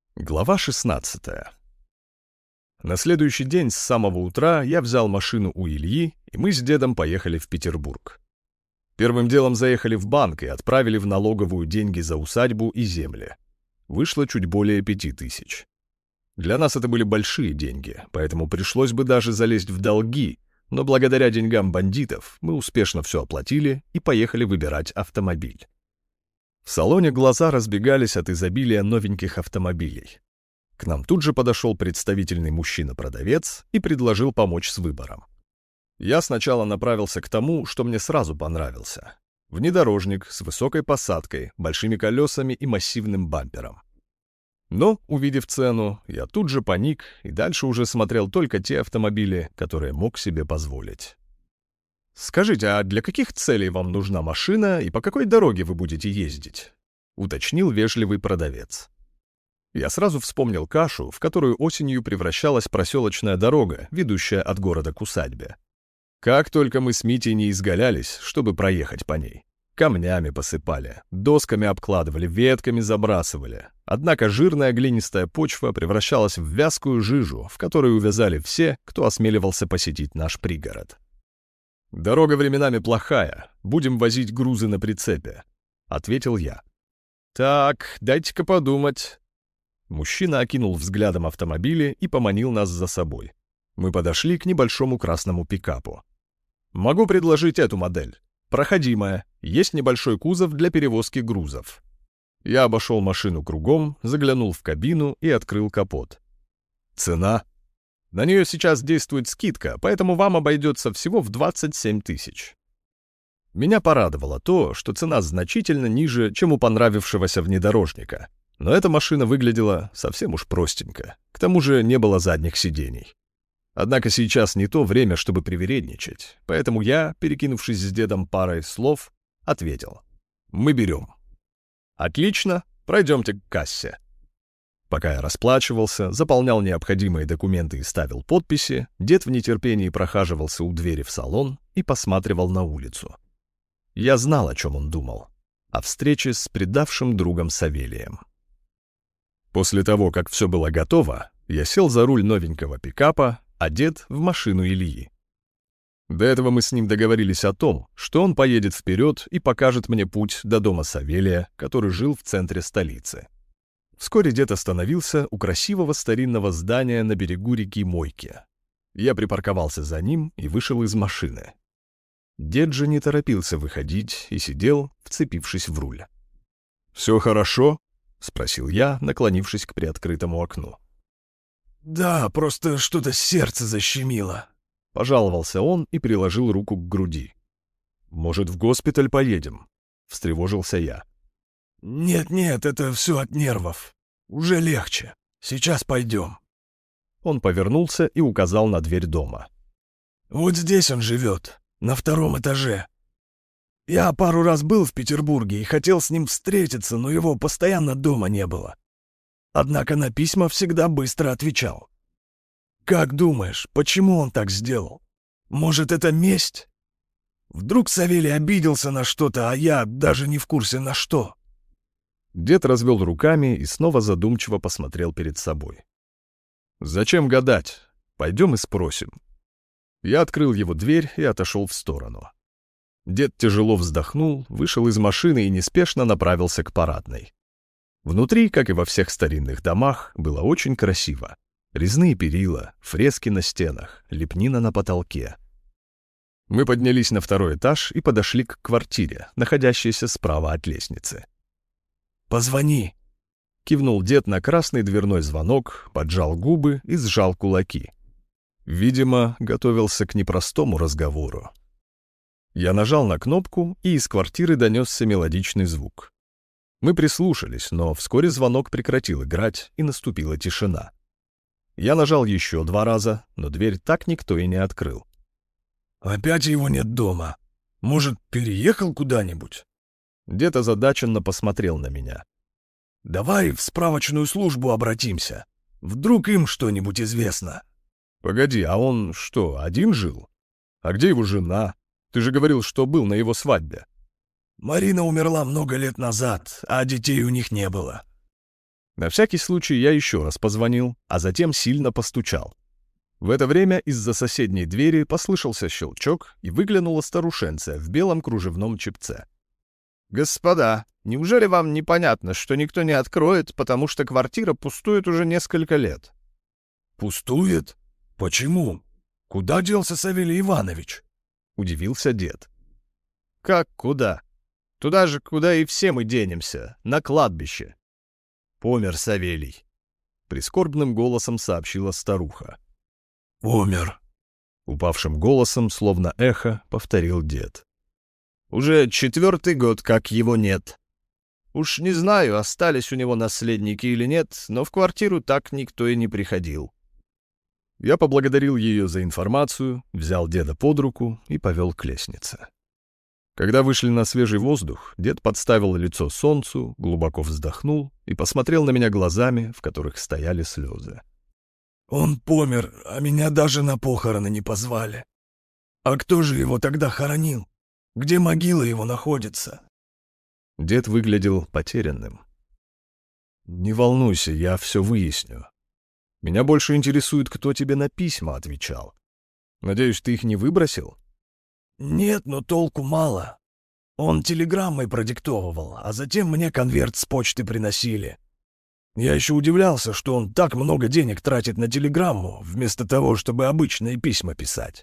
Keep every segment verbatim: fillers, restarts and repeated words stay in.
Глава шестнадцатая. На следующий день с самого утра я взял машину у Ильи, и мы с дедом поехали в Петербург. Первым делом заехали в банк и отправили в налоговую деньги за усадьбу и земли. Вышло чуть более пяти тысяч. Для нас это были большие деньги, поэтому пришлось бы даже залезть в долги, но благодаря деньгам бандитов мы успешно все оплатили и поехали выбирать автомобиль. В салоне глаза разбегались от изобилия новеньких автомобилей. К нам тут же подошел представительный мужчина-продавец и предложил помочь с выбором. Я сначала направился к тому, что мне сразу понравился. Внедорожник с высокой посадкой, большими колесами и массивным бампером. Но, увидев цену, я тут же паник и дальше уже смотрел только те автомобили, которые мог себе позволить. «Скажите, а для каких целей вам нужна машина и по какой дороге вы будете ездить?» — уточнил вежливый продавец. Я сразу вспомнил кашу, в которую осенью превращалась проселочная дорога, ведущая от города к усадьбе. Как только мы с Митей не изгалялись, чтобы проехать по ней. Камнями посыпали, досками обкладывали, ветками забрасывали. Однако жирная глинистая почва превращалась в вязкую жижу, в которой увязали все, кто осмеливался посетить наш пригород. «Дорога временами плохая, будем возить грузы на прицепе», — ответил я. «Так, дайте-ка подумать». Мужчина окинул взглядом автомобили и поманил нас за собой. Мы подошли к небольшому красному пикапу. «Могу предложить эту модель. Проходимая, есть небольшой кузов для перевозки грузов». Я обошел машину кругом, заглянул в кабину и открыл капот. «Цена?» «На нее сейчас действует скидка, поэтому вам обойдется всего в двадцать семь тысяч». Меня порадовало то, что цена значительно ниже, чем у понравившегося внедорожника. Но эта машина выглядела совсем уж простенько. К тому же не было задних сидений. Однако сейчас не то время, чтобы привередничать, поэтому я, перекинувшись с дедом парой слов, ответил: «Мы берем». «Отлично, пройдемте к кассе». Пока я расплачивался, заполнял необходимые документы и ставил подписи, дед в нетерпении прохаживался у двери в салон и посматривал на улицу. Я знал, о чем он думал. О встрече с предавшим другом Савелием. После того, как все было готово, я сел за руль новенького пикапа, а дед — в машину Ильи. До этого мы с ним договорились о том, что он поедет вперед и покажет мне путь до дома Савелия, который жил в центре столицы. Вскоре дед остановился у красивого старинного здания на берегу реки Мойки. Я припарковался за ним и вышел из машины. Дед же не торопился выходить и сидел, вцепившись в руль. «Все хорошо?» — спросил я, наклонившись к приоткрытому окну. «Да, просто что-то сердце защемило», — пожаловался он и приложил руку к груди. «Может, в госпиталь поедем?» — встревожился я. «Нет-нет, это все от нервов. Уже легче. Сейчас пойдем». Он повернулся и указал на дверь дома. «Вот здесь он живет, на втором этаже. Я пару раз был в Петербурге и хотел с ним встретиться, но его постоянно дома не было. Однако на письма всегда быстро отвечал. Как думаешь, почему он так сделал? Может, это месть? Вдруг Савелий обиделся на что-то, а я даже не в курсе на что?» Дед развел руками и снова задумчиво посмотрел перед собой. «Зачем гадать? Пойдем и спросим». Я открыл его дверь и отошел в сторону. Дед тяжело вздохнул, вышел из машины и неспешно направился к парадной. Внутри, как и во всех старинных домах, было очень красиво. Резные перила, фрески на стенах, лепнина на потолке. Мы поднялись на второй этаж и подошли к квартире, находящейся справа от лестницы. «Позвони», — кивнул дед на красный дверной звонок, поджал губы и сжал кулаки. Видимо, готовился к непростому разговору. Я нажал на кнопку, и из квартиры донесся мелодичный звук. Мы прислушались, но вскоре звонок прекратил играть, и наступила тишина. Я нажал еще два раза, но дверь так никто и не открыл. «Опять его нет дома. Может, переехал куда-нибудь?» Дед озадаченно посмотрел на меня. «Давай в справочную службу обратимся. Вдруг им что-нибудь известно». «Погоди, а он что, один жил? А где его жена? Ты же говорил, что был на его свадьбе». «Марина умерла много лет назад, а детей у них не было». На всякий случай я еще раз позвонил, а затем сильно постучал. В это время из-за соседней двери послышался щелчок, и выглянула старушенция в белом кружевном чепце. «Господа, неужели вам непонятно, что никто не откроет, потому что квартира пустует уже несколько лет?» «Пустует? Почему? Куда делся Савелий Иванович?» — удивился дед. «Как куда? Туда же, куда и все мы денемся, на кладбище. Помер Савелий», — прискорбным голосом сообщила старуха. «Умер», — упавшим голосом, словно эхо, повторил дед. «Уже четвертый год, как его нет. Уж не знаю, остались у него наследники или нет, но в квартиру так никто и не приходил». Я поблагодарил ее за информацию, взял деда под руку и повел к лестнице. Когда вышли на свежий воздух, дед подставил лицо солнцу, глубоко вздохнул и посмотрел на меня глазами, в которых стояли слезы. «Он помер, а меня даже на похороны не позвали. А кто же его тогда хоронил? Где могила его находится?» Дед выглядел потерянным. «Не волнуйся, я все выясню. Меня больше интересует, кто тебе на письма отвечал. Надеюсь, ты их не выбросил?» «Нет, но толку мало. Он телеграммой продиктовывал, а затем мне конверт с почты приносили. Я еще удивлялся, что он так много денег тратит на телеграмму, вместо того, чтобы обычные письма писать».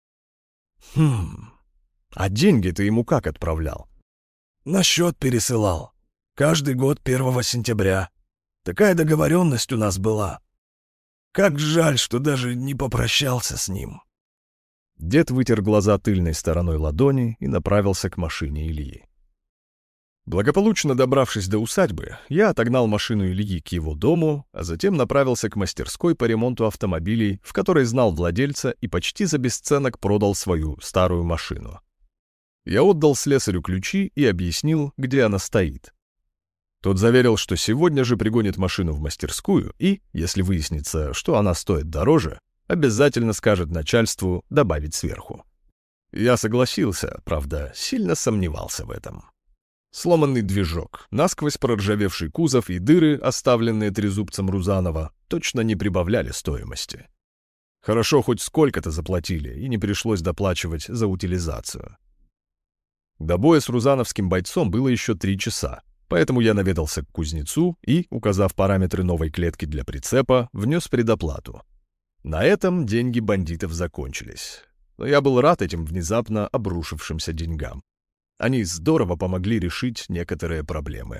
«Хм... А деньги ты ему как отправлял?» «На счет пересылал. Каждый год первого сентября. Такая договоренность у нас была. Как жаль, что даже не попрощался с ним». Дед вытер глаза тыльной стороной ладони и направился к машине Ильи. Благополучно добравшись до усадьбы, я отогнал машину Ильи к его дому, а затем направился к мастерской по ремонту автомобилей, в которой знал владельца и почти за бесценок продал свою старую машину. Я отдал слесарю ключи и объяснил, где она стоит. Тот заверил, что сегодня же пригонит машину в мастерскую и, если выяснится, что она стоит дороже, обязательно скажет начальству добавить сверху. Я согласился, правда, сильно сомневался в этом. Сломанный движок, насквозь проржавевший кузов и дыры, оставленные трезубцем Рузанова, точно не прибавляли стоимости. Хорошо, хоть сколько-то заплатили, и не пришлось доплачивать за утилизацию. До боя с рузановским бойцом было еще три часа, поэтому я наведался к кузнецу и, указав параметры новой клетки для прицепа, внес предоплату. На этом деньги бандитов закончились. Но я был рад этим внезапно обрушившимся деньгам. Они здорово помогли решить некоторые проблемы.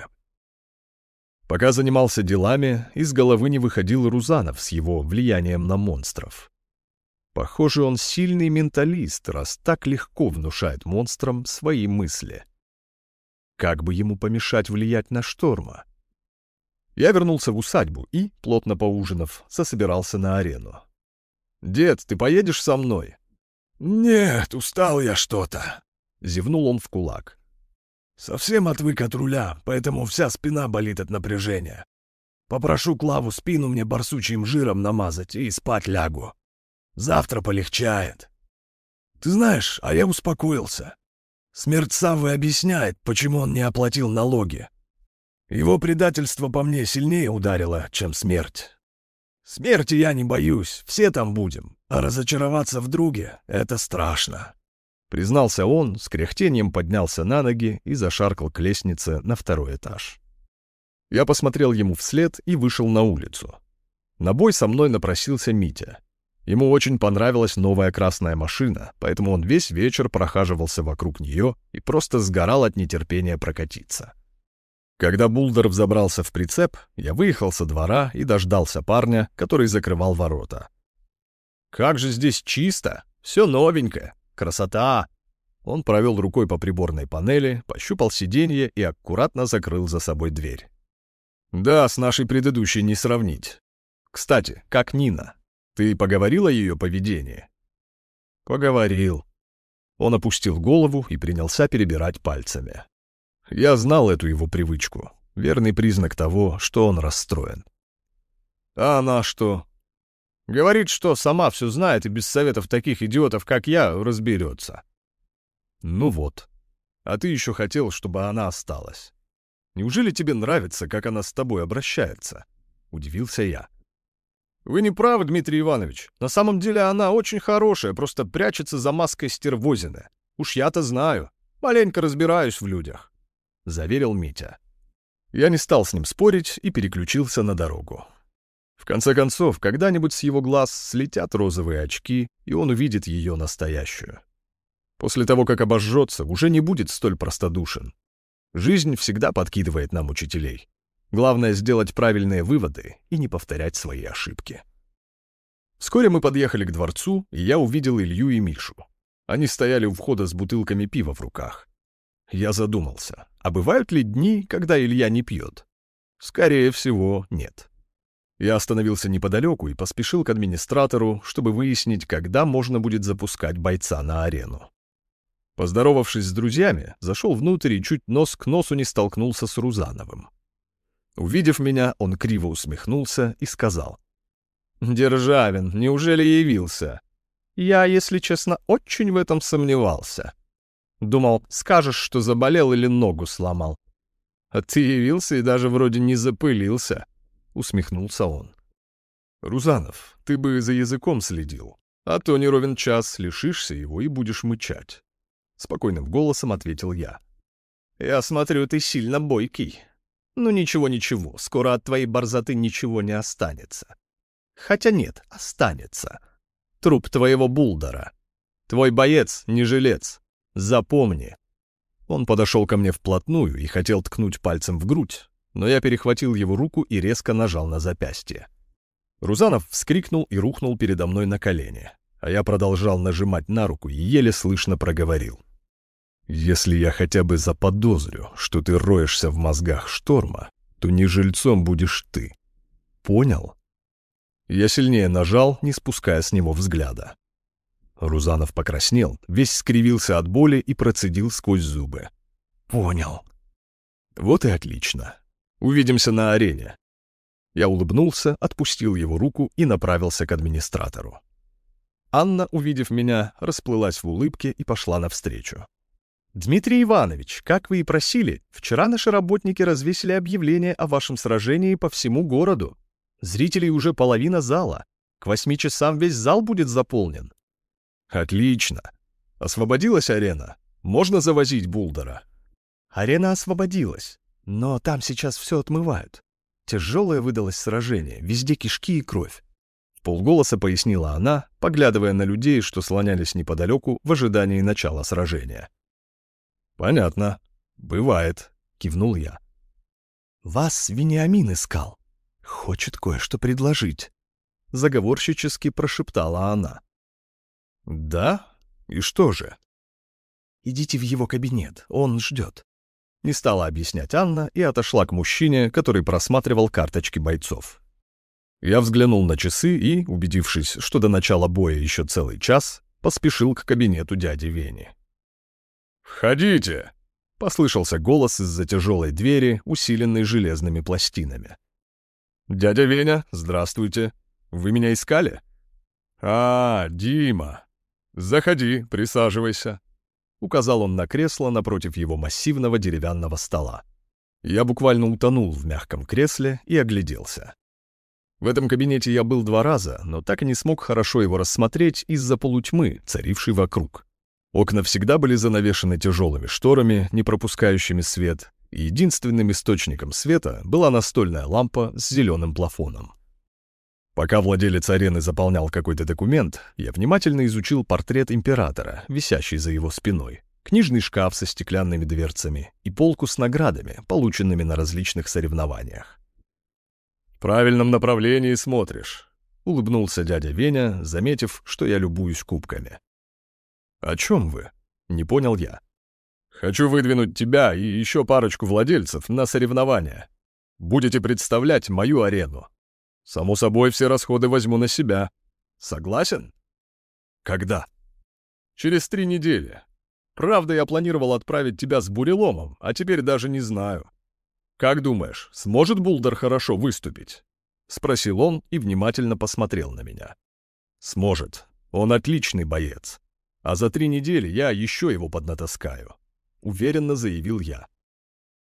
Пока занимался делами, из головы не выходил Рузанов с его влиянием на монстров. Похоже, он сильный менталист, раз так легко внушает монстрам свои мысли. Как бы ему помешать влиять на Шторма? Я вернулся в усадьбу и, плотно поужинав, засобирался на арену. «Дед, ты поедешь со мной?» «Нет, устал я что-то», — зевнул он в кулак. «Совсем отвык от руля, поэтому вся спина болит от напряжения. Попрошу Клаву спину мне барсучьим жиром намазать и спать лягу. Завтра полегчает. Ты знаешь, а я успокоился. Смерть Саввы объясняет, почему он не оплатил налоги. Его предательство по мне сильнее ударило, чем смерть. Смерти я не боюсь, все там будем, а разочароваться в друге — это страшно». Признался он, с кряхтением поднялся на ноги и зашаркал к лестнице на второй этаж. Я посмотрел ему вслед и вышел на улицу. На бой со мной напросился Митя. Ему очень понравилась новая красная машина, поэтому он весь вечер прохаживался вокруг нее и просто сгорал от нетерпения прокатиться. Когда Булдер взобрался в прицеп, я выехал со двора и дождался парня, который закрывал ворота. «Как же здесь чисто! Все новенькое! Красота!» Он провел рукой по приборной панели, пощупал сиденье и аккуратно закрыл за собой дверь. «Да, с нашей предыдущей не сравнить. Кстати, как Нина? Ты поговорил о ее поведении?» «Поговорил». Он опустил голову и принялся перебирать пальцами. Я знал эту его привычку, верный признак того, что он расстроен. «А она что?» «Говорит, что сама все знает и без советов таких идиотов, как я, разберется». «Ну вот. А ты еще хотел, чтобы она осталась». Неужели тебе нравится, как она с тобой обращается?» — удивился я. «Вы не правы, Дмитрий Иванович. На самом деле она очень хорошая, просто прячется за маской стервозины. Уж я-то знаю. Маленько разбираюсь в людях», — заверил Митя. Я не стал с ним спорить и переключился на дорогу. В конце концов, когда-нибудь с его глаз слетят розовые очки, и он увидит ее настоящую. После того, как обожжется, уже не будет столь простодушен. Жизнь всегда подкидывает нам учителей. Главное — сделать правильные выводы и не повторять свои ошибки. Вскоре мы подъехали к дворцу, и я увидел Илью и Мишу. Они стояли у входа с бутылками пива в руках. Я задумался, а бывают ли дни, когда Илья не пьет? Скорее всего, нет. Я остановился неподалеку и поспешил к администратору, чтобы выяснить, когда можно будет запускать бойца на арену. Поздоровавшись с друзьями, зашел внутрь и чуть нос к носу не столкнулся с Рузановым. Увидев меня, он криво усмехнулся и сказал: «Державин, неужели явился? Я, если честно, очень в этом сомневался. Думал, скажешь, что заболел или ногу сломал. А ты явился и даже вроде не запылился», — усмехнулся он. «Рузанов, ты бы за языком следил, а то не ровен час лишишься его и будешь мычать», — спокойным голосом ответил я. «Я смотрю, ты сильно бойкий. Ну ничего-ничего, скоро от твоей борзоты ничего не останется. Хотя нет, останется. Труп твоего булдера. Твой боец не жилец. Запомни». Он подошел ко мне вплотную и хотел ткнуть пальцем в грудь, но я перехватил его руку и резко нажал на запястье. Рузанов вскрикнул и рухнул передо мной на колени, а я продолжал нажимать на руку и еле слышно проговорил: «Если я хотя бы заподозрю, что ты роешься в мозгах Шторма, то не жильцом будешь ты. Понял?» Я сильнее нажал, не спуская с него взгляда. Рузанов покраснел, весь скривился от боли и процедил сквозь зубы: «Понял». «Вот и отлично. Увидимся на арене». Я улыбнулся, отпустил его руку и направился к администратору. Анна, увидев меня, расплылась в улыбке и пошла навстречу. «Дмитрий Иванович, как вы и просили, вчера наши работники развесили объявление о вашем сражении по всему городу. Зрителей уже половина зала. К восьми часам весь зал будет заполнен». «Отлично. Освободилась арена? Можно завозить булдера?» «Арена освободилась, но там сейчас все отмывают. Тяжелое выдалось сражение, везде кишки и кровь», — вполголоса пояснила она, поглядывая на людей, что слонялись неподалеку в ожидании начала сражения. «Понятно. Бывает», — кивнул я. «Вас Вениамин искал. Хочет кое-что предложить», — заговорщически прошептала она. «Да? И что же?» «Идите в его кабинет, он ждет». Не стала объяснять Анна и отошла к мужчине, который просматривал карточки бойцов. Я взглянул на часы и, убедившись, что до начала боя еще целый час, поспешил к кабинету дяди Вени. «Входите!» — послышался голос из-за тяжелой двери, усиленной железными пластинами. «Дядя Веня, здравствуйте. Вы меня искали?» «А, Дима. Заходи, присаживайся», — указал он на кресло напротив его массивного деревянного стола. Я буквально утонул в мягком кресле и огляделся. В этом кабинете я был два раза, но так и не смог хорошо его рассмотреть из-за полутьмы, царившей вокруг. Окна всегда были занавешены тяжелыми шторами, не пропускающими свет, и единственным источником света была настольная лампа с зеленым плафоном. Пока владелец арены заполнял какой-то документ, я внимательно изучил портрет императора, висящий за его спиной, книжный шкаф со стеклянными дверцами и полку с наградами, полученными на различных соревнованиях. «В правильном направлении смотришь», — улыбнулся дядя Веня, заметив, что я любуюсь кубками. «О чем вы?» — не понял я. «Хочу выдвинуть тебя и еще парочку владельцев на соревнования. Будете представлять мою арену. Само собой, все расходы возьму на себя. Согласен?» «Когда?» «Через три недели. Правда, я планировал отправить тебя с буреломом, а теперь даже не знаю. Как думаешь, сможет Булдер хорошо выступить?» — спросил он и внимательно посмотрел на меня. «Сможет. Он отличный боец. А за три недели я еще его поднатаскаю», — уверенно заявил я.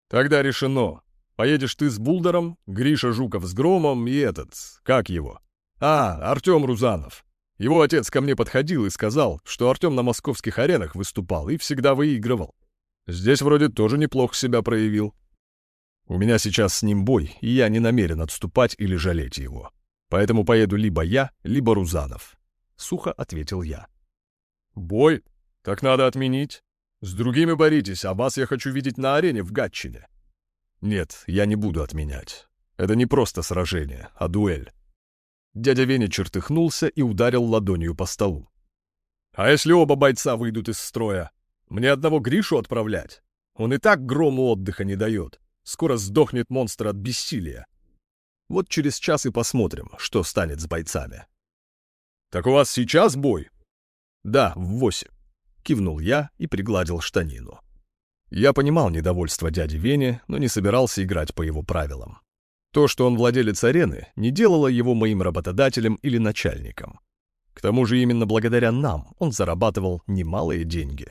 Тогда решено. Поедешь ты с Булдером, Гриша Жуков с Громом и этот, как его? А, Артем Рузанов. Его отец ко мне подходил и сказал, что Артем на московских аренах выступал и всегда выигрывал. Здесь вроде тоже неплохо себя проявил. У меня сейчас с ним бой, и я не намерен отступать или жалеть его. Поэтому поеду либо я, либо Рузанов. Сухо ответил я. Бой? Так надо отменить. С другими боритесь, а вас я хочу видеть на арене в Гатчине. Нет, я не буду отменять. Это не просто сражение, а дуэль. Дядя Веня чертыхнулся и ударил ладонью по столу. А если оба бойца выйдут из строя? Мне одного Гришу отправлять? Он и так Грому отдыха не дает. Скоро сдохнет монстр от бессилия. Вот через час и посмотрим, что станет с бойцами. Так у вас сейчас бой? Да, в восемь. Кивнул я и пригладил штанину. Я понимал недовольство дяди Вени, но не собирался играть по его правилам. То, что он владелец арены, не делало его моим работодателем или начальником. К тому же именно благодаря нам он зарабатывал немалые деньги.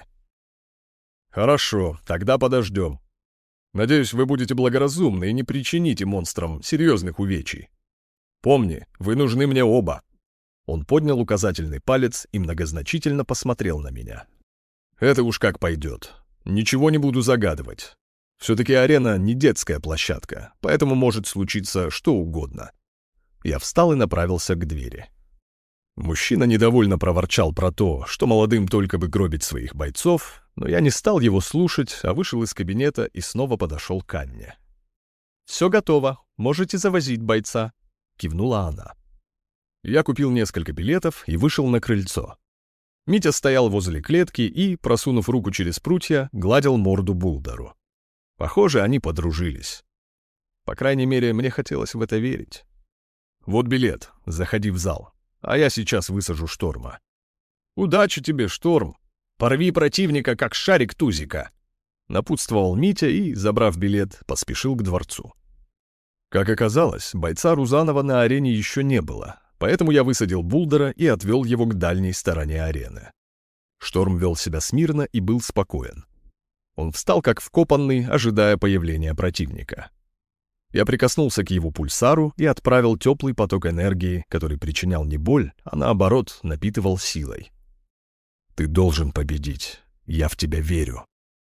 Хорошо, тогда подождем. Надеюсь, вы будете благоразумны и не причините монстрам серьезных увечий. Помни, вы нужны мне оба. Он поднял указательный палец и многозначительно посмотрел на меня. Это уж как пойдет. Ничего не буду загадывать. Все-таки арена не детская площадка, поэтому может случиться что угодно. Я встал и направился к двери. Мужчина недовольно проворчал про то, что молодым только бы гробить своих бойцов, но я не стал его слушать, а вышел из кабинета и снова подошел к Анне. «Все готово, можете завозить бойца», — кивнула она. Я купил несколько билетов и вышел на крыльцо. Митя стоял возле клетки и, просунув руку через прутья, гладил морду Булдеру. Похоже, они подружились. По крайней мере, мне хотелось в это верить. «Вот билет, заходи в зал, а я сейчас высажу Шторма». «Удачи тебе, Шторм! Порви противника, как шарик тузика!» Напутствовал Митя и, забрав билет, поспешил к дворцу. Как оказалось, бойца Рузанова на арене еще не было, поэтому я высадил Булдера и отвел его к дальней стороне арены. Шторм вел себя смирно и был спокоен. Он встал как вкопанный, ожидая появления противника. Я прикоснулся к его пульсару и отправил теплый поток энергии, который причинял не боль, а наоборот напитывал силой. «Ты должен победить. Я в тебя верю».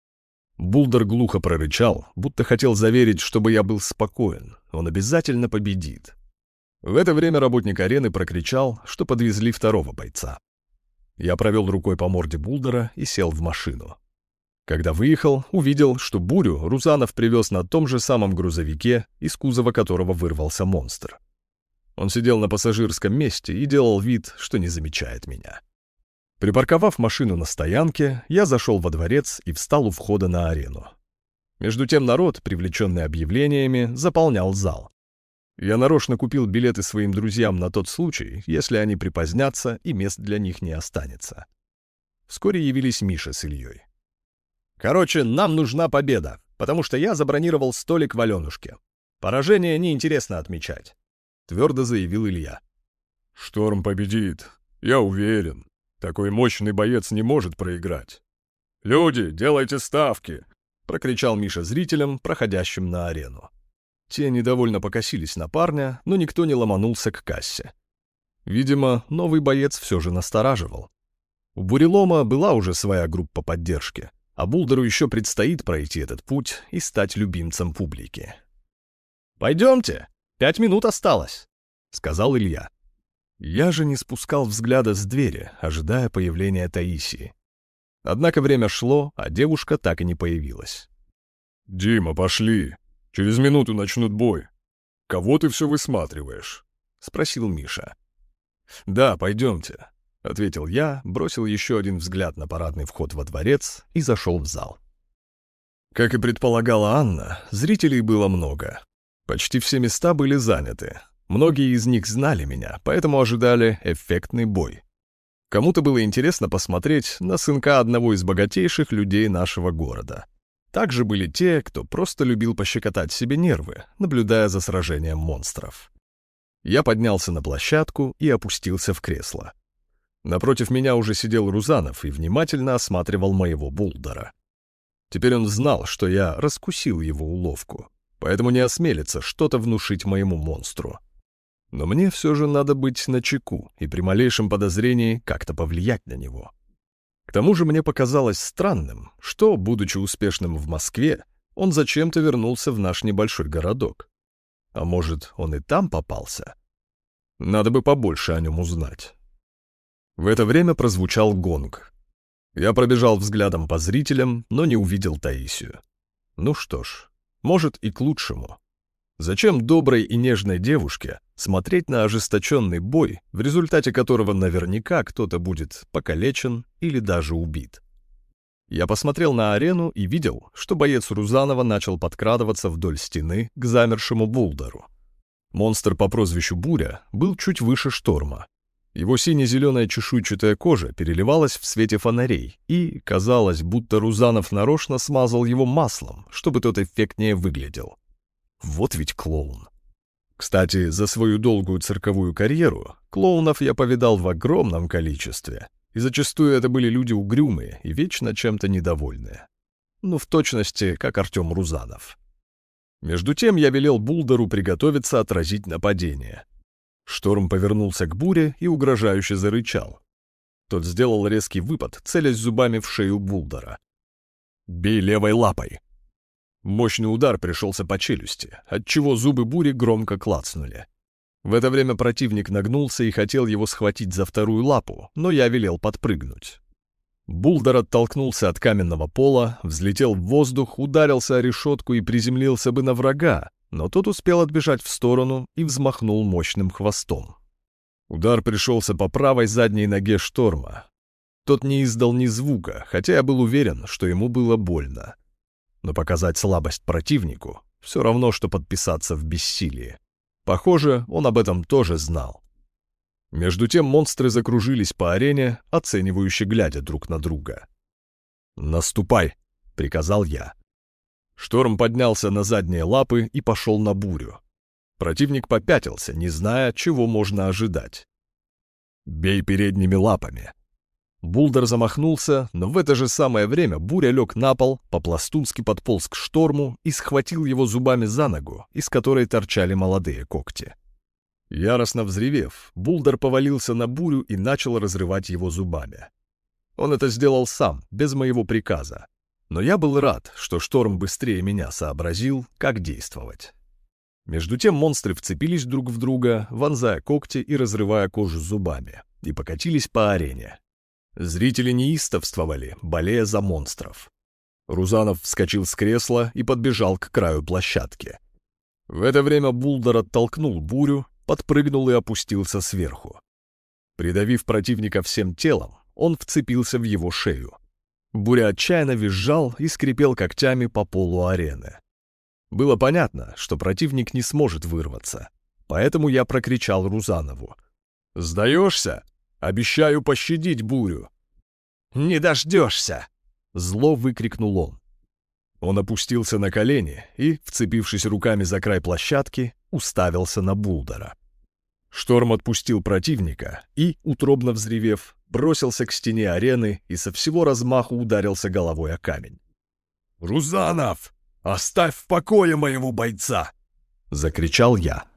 Булдер глухо прорычал, будто хотел заверить, чтобы я был спокоен. Он обязательно победит. В это время работник арены прокричал, что подвезли второго бойца. Я провел рукой по морде Булдера и сел в машину. Когда выехал, увидел, что Бурю Рузанов привез на том же самом грузовике, из кузова которого вырвался монстр. Он сидел на пассажирском месте и делал вид, что не замечает меня. Припарковав машину на стоянке, я зашел во дворец и встал у входа на арену. Между тем народ, привлеченный объявлениями, заполнял зал. Я нарочно купил билеты своим друзьям на тот случай, если они припозднятся и мест для них не останется. Вскоре явились Миша с Ильей. «Короче, нам нужна победа, потому что я забронировал столик в Аленушке. Поражение неинтересно отмечать», — твердо заявил Илья. «Шторм победит, я уверен. Такой мощный боец не может проиграть. Люди, делайте ставки!» — прокричал Миша зрителям, проходящим на арену. Те недовольно покосились на парня, но никто не ломанулся к кассе. Видимо, новый боец все же настораживал. У Бурелома была уже своя группа поддержки, а Булдеру еще предстоит пройти этот путь и стать любимцем публики. «Пойдемте, пять минут осталось», — сказал Илья. Я же не спускал взгляда с двери, ожидая появления Таисии. Однако время шло, а девушка так и не появилась. «Дима, пошли. Через минуту начнут бой. Кого ты все высматриваешь?» — спросил Миша. «Да, пойдемте», — ответил я, бросил еще один взгляд на парадный вход во дворец и зашел в зал. Как и предполагала Анна, зрителей было много. Почти все места были заняты. Многие из них знали меня, поэтому ожидали эффектный бой. Кому-то было интересно посмотреть на сынка одного из богатейших людей нашего города. Также были те, кто просто любил пощекотать себе нервы, наблюдая за сражением монстров. Я поднялся на площадку и опустился в кресло. Напротив меня уже сидел Рузанов и внимательно осматривал моего Булдера. Теперь он знал, что я раскусил его уловку, поэтому не осмелится что-то внушить моему монстру. Но мне все же надо быть начеку и при малейшем подозрении как-то повлиять на него. К тому же мне показалось странным, что, будучи успешным в Москве, он зачем-то вернулся в наш небольшой городок. А может, он и там попался? Надо бы побольше о нем узнать. В это время прозвучал гонг. Я пробежал взглядом по зрителям, но не увидел Таисию. Ну что ж, может и к лучшему. Зачем доброй и нежной девушке смотреть на ожесточенный бой, в результате которого наверняка кто-то будет покалечен или даже убит? Я посмотрел на арену и видел, что боец Рузанова начал подкрадываться вдоль стены к замершему Булдеру. Монстр по прозвищу Буря был чуть выше Шторма. Его сине-зеленая чешуйчатая кожа переливалась в свете фонарей, и казалось, будто Рузанов нарочно смазал его маслом, чтобы тот эффектнее выглядел. Вот ведь клоун. Кстати, за свою долгую цирковую карьеру клоунов я повидал в огромном количестве, и зачастую это были люди угрюмые и вечно чем-то недовольные. Ну, в точности, как Артем Рузанов. Между тем я велел Булдеру приготовиться отразить нападение. Шторм повернулся к Буре и угрожающе зарычал. Тот сделал резкий выпад, целясь зубами в шею Булдера. «Бей левой лапой!» Мощный удар пришелся по челюсти, отчего зубы Бури громко клацнули. В это время противник нагнулся и хотел его схватить за вторую лапу, но я велел подпрыгнуть. Булдер оттолкнулся от каменного пола, взлетел в воздух, ударился о решетку и приземлился бы на врага, но тот успел отбежать в сторону и взмахнул мощным хвостом. Удар пришелся по правой задней ноге Шторма. Тот не издал ни звука, хотя я был уверен, что ему было больно. Но показать слабость противнику — все равно, что подписаться в бессилии. Похоже, он об этом тоже знал. Между тем монстры закружились по арене, оценивающе глядя друг на друга. «Наступай!» — приказал я. Шторм поднялся на задние лапы и пошел на Бурю. Противник попятился, не зная, чего можно ожидать. «Бей передними лапами!» Булдер замахнулся, но в это же самое время Буря лег на пол, по-пластунски подполз к Шторму и схватил его зубами за ногу, из которой торчали молодые когти. Яростно взревев, Булдер повалился на Бурю и начал разрывать его зубами. Он это сделал сам, без моего приказа. Но я был рад, что Шторм быстрее меня сообразил, как действовать. Между тем монстры вцепились друг в друга, вонзая когти и разрывая кожу зубами, и покатились по арене. Зрители неистовствовали, болея за монстров. Рузанов вскочил с кресла и подбежал к краю площадки. В это время Булдер оттолкнул Бурю, подпрыгнул и опустился сверху. Придавив противника всем телом, он вцепился в его шею. Буря отчаянно визжал и скрипел когтями по полу арены. Было понятно, что противник не сможет вырваться, поэтому я прокричал Рузанову: «Сдаешься? Обещаю пощадить Бурю!» «Не дождешься!» — зло выкрикнул он. Он опустился на колени и, вцепившись руками за край площадки, уставился на Булдера. Шторм отпустил противника и, утробно взревев, бросился к стене арены и со всего размаху ударился головой о камень. «Рузанов, оставь в покое моего бойца!» — закричал я.